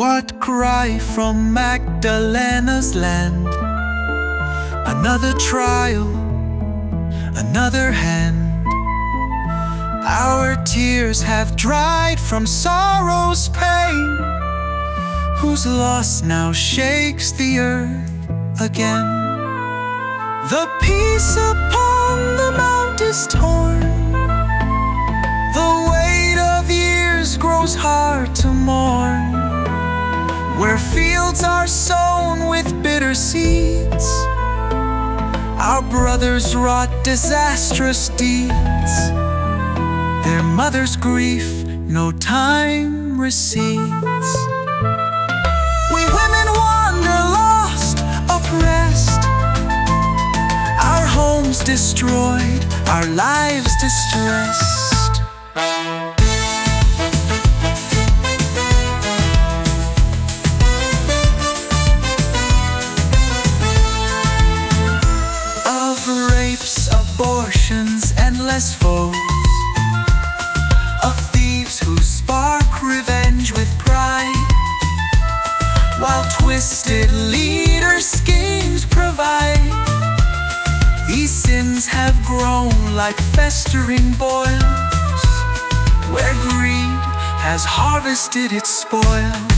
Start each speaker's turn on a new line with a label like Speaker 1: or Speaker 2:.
Speaker 1: What cry from Magdalena's land? Another trial, another hand. Our tears have dried from sorrow's pain, whose loss now shakes the earth again. The peace upon the mount is torn, the weight of years grows hard to mourn. Where fields are sown with bitter seeds, our brothers wrought disastrous deeds. Their mother's grief no time recedes. We women wander lost, oppressed, our homes destroyed, our lives distressed. Of rapes, abortions, endless foes, of thieves who spark revenge with pride, while twisted leaders' schemes provide. These sins have grown like festering boils, where greed has harvested its spoils.